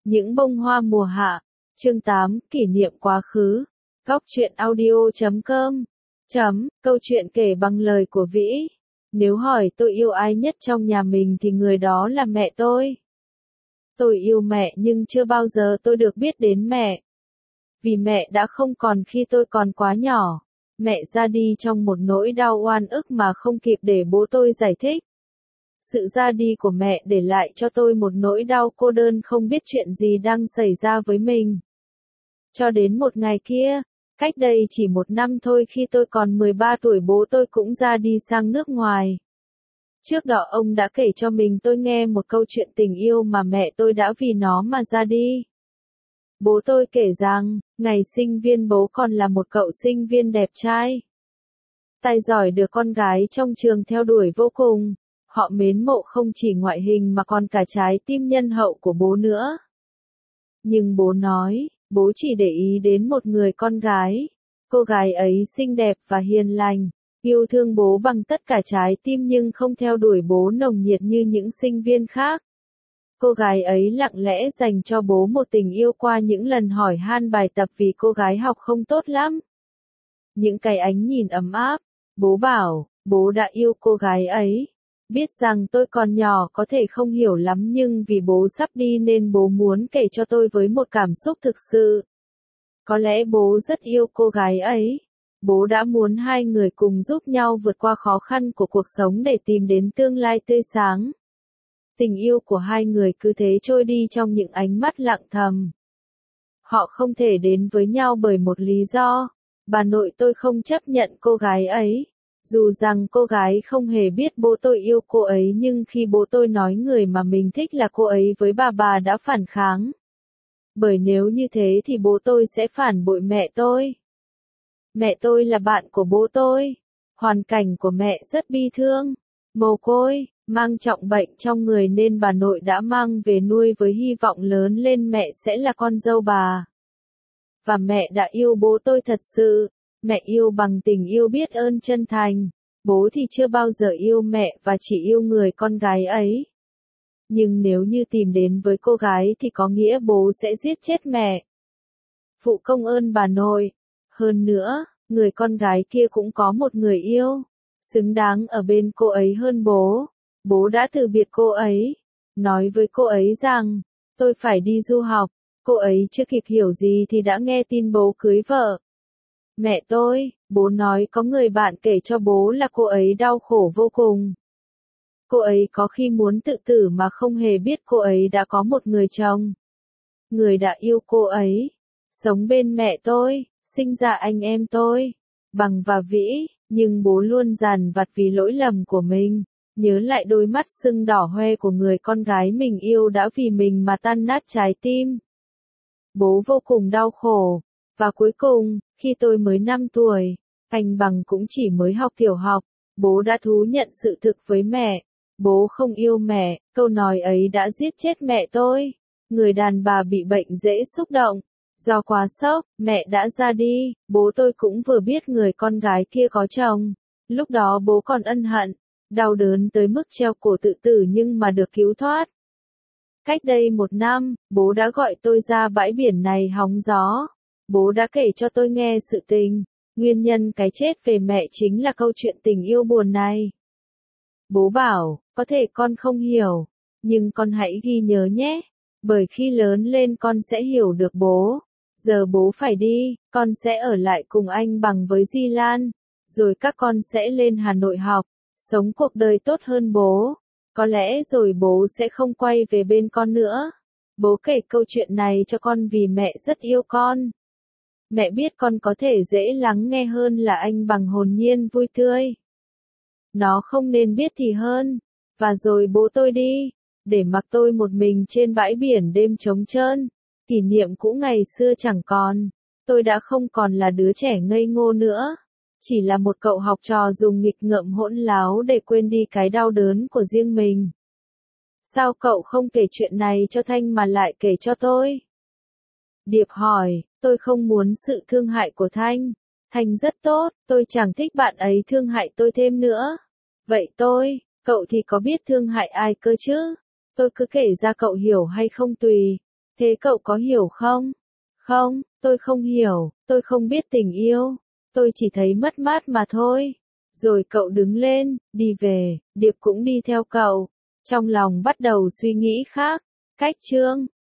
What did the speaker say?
Những bông hoa mùa hạ. Chương 8, kỷ niệm quá khứ. Góc truyện audio.com. Câu chuyện kể bằng lời của Vĩ. Nếu hỏi tôi yêu ai nhất trong nhà mình thì người đó là mẹ tôi. Tôi yêu mẹ nhưng chưa bao giờ tôi được biết đến mẹ. Vì mẹ đã không còn khi tôi còn quá nhỏ. Mẹ ra đi trong một nỗi đau oan ức mà không kịp để bố tôi giải thích. Sự ra đi của mẹ để lại cho tôi một nỗi đau cô đơn không biết chuyện gì đang xảy ra với mình. Cho đến một ngày kia, cách đây chỉ một năm thôi khi tôi còn 13 tuổi bố tôi cũng ra đi sang nước ngoài. Trước đó ông đã kể cho mình tôi nghe một câu chuyện tình yêu mà mẹ tôi đã vì nó mà ra đi. Bố tôi kể rằng, ngày sinh viên bố còn là một cậu sinh viên đẹp trai. Tài giỏi được con gái trong trường theo đuổi vô cùng. Họ mến mộ không chỉ ngoại hình mà còn cả trái tim nhân hậu của bố nữa. Nhưng bố nói, bố chỉ để ý đến một người con gái. Cô gái ấy xinh đẹp và hiền lành, yêu thương bố bằng tất cả trái tim nhưng không theo đuổi bố nồng nhiệt như những sinh viên khác. Cô gái ấy lặng lẽ dành cho bố một tình yêu qua những lần hỏi han bài tập vì cô gái học không tốt lắm. Những cái ánh nhìn ấm áp, bố bảo, bố đã yêu cô gái ấy. Biết rằng tôi còn nhỏ có thể không hiểu lắm nhưng vì bố sắp đi nên bố muốn kể cho tôi với một cảm xúc thực sự. Có lẽ bố rất yêu cô gái ấy. Bố đã muốn hai người cùng giúp nhau vượt qua khó khăn của cuộc sống để tìm đến tương lai tươi sáng. Tình yêu của hai người cứ thế trôi đi trong những ánh mắt lặng thầm. Họ không thể đến với nhau bởi một lý do. Bà nội tôi không chấp nhận cô gái ấy. Dù rằng cô gái không hề biết bố tôi yêu cô ấy nhưng khi bố tôi nói người mà mình thích là cô ấy với bà đã phản kháng. Bởi nếu như thế thì bố tôi sẽ phản bội mẹ tôi. Mẹ tôi là bạn của bố tôi. Hoàn cảnh của mẹ rất bi thương. Mồ côi, mang trọng bệnh trong người nên bà nội đã mang về nuôi với hy vọng lớn lên mẹ sẽ là con dâu bà. Và mẹ đã yêu bố tôi thật sự. Mẹ yêu bằng tình yêu biết ơn chân thành. Bố thì chưa bao giờ yêu mẹ và chỉ yêu người con gái ấy. Nhưng nếu như tìm đến với cô gái thì có nghĩa bố sẽ giết chết mẹ. Phụ công ơn bà nội. Hơn nữa, người con gái kia cũng có một người yêu. Xứng đáng ở bên cô ấy hơn bố. Bố đã từ biệt cô ấy. Nói với cô ấy rằng, tôi phải đi du học. Cô ấy chưa kịp hiểu gì thì đã nghe tin bố cưới vợ. Mẹ tôi, bố nói có người bạn kể cho bố là cô ấy đau khổ vô cùng. Cô ấy có khi muốn tự tử mà không hề biết cô ấy đã có một người chồng. Người đã yêu cô ấy. Sống bên mẹ tôi, sinh ra anh em tôi, Bằng và Vĩ, nhưng bố luôn dằn vặt vì lỗi lầm của mình. Nhớ lại đôi mắt sưng đỏ hoe của người con gái mình yêu đã vì mình mà tan nát trái tim. Bố vô cùng đau khổ. Và cuối cùng, khi tôi mới 5 tuổi, anh Bằng cũng chỉ mới học tiểu học, bố đã thú nhận sự thực với mẹ. Bố không yêu mẹ, câu nói ấy đã giết chết mẹ tôi. Người đàn bà bị bệnh dễ xúc động. Do quá sốc, mẹ đã ra đi, bố tôi cũng vừa biết người con gái kia có chồng. Lúc đó bố còn ân hận, đau đớn tới mức treo cổ tự tử nhưng mà được cứu thoát. Cách đây 1 năm, bố đã gọi tôi ra bãi biển này hóng gió. Bố đã kể cho tôi nghe sự tình, nguyên nhân cái chết về mẹ chính là câu chuyện tình yêu buồn này. Bố bảo, có thể con không hiểu, nhưng con hãy ghi nhớ nhé, bởi khi lớn lên con sẽ hiểu được bố. Giờ bố phải đi, con sẽ ở lại cùng anh Bằng với Di Lan, rồi các con sẽ lên Hà Nội học, sống cuộc đời tốt hơn bố. Có lẽ rồi bố sẽ không quay về bên con nữa. Bố kể câu chuyện này cho con vì mẹ rất yêu con. Mẹ biết con có thể dễ lắng nghe hơn là anh Bằng hồn nhiên vui tươi. Nó không nên biết thì hơn. Và rồi bố tôi đi, để mặc tôi một mình trên bãi biển đêm trống trơn. Kỷ niệm cũ ngày xưa chẳng còn. Tôi đã không còn là đứa trẻ ngây ngô nữa. Chỉ là một cậu học trò dùng nghịch ngợm hỗn láo để quên đi cái đau đớn của riêng mình. Sao cậu không kể chuyện này cho Thanh mà lại kể cho tôi? Điệp hỏi, tôi không muốn sự thương hại của Thanh. Thanh rất tốt, tôi chẳng thích bạn ấy thương hại tôi thêm nữa. Vậy cậu thì có biết thương hại ai cơ chứ? Tôi cứ kể ra cậu hiểu hay không tùy. Thế cậu có hiểu không? Không, tôi không hiểu, tôi không biết tình yêu. Tôi chỉ thấy mất mát mà thôi. Rồi cậu đứng lên, đi về, Điệp cũng đi theo cậu. Trong lòng bắt đầu suy nghĩ khác. Cách chương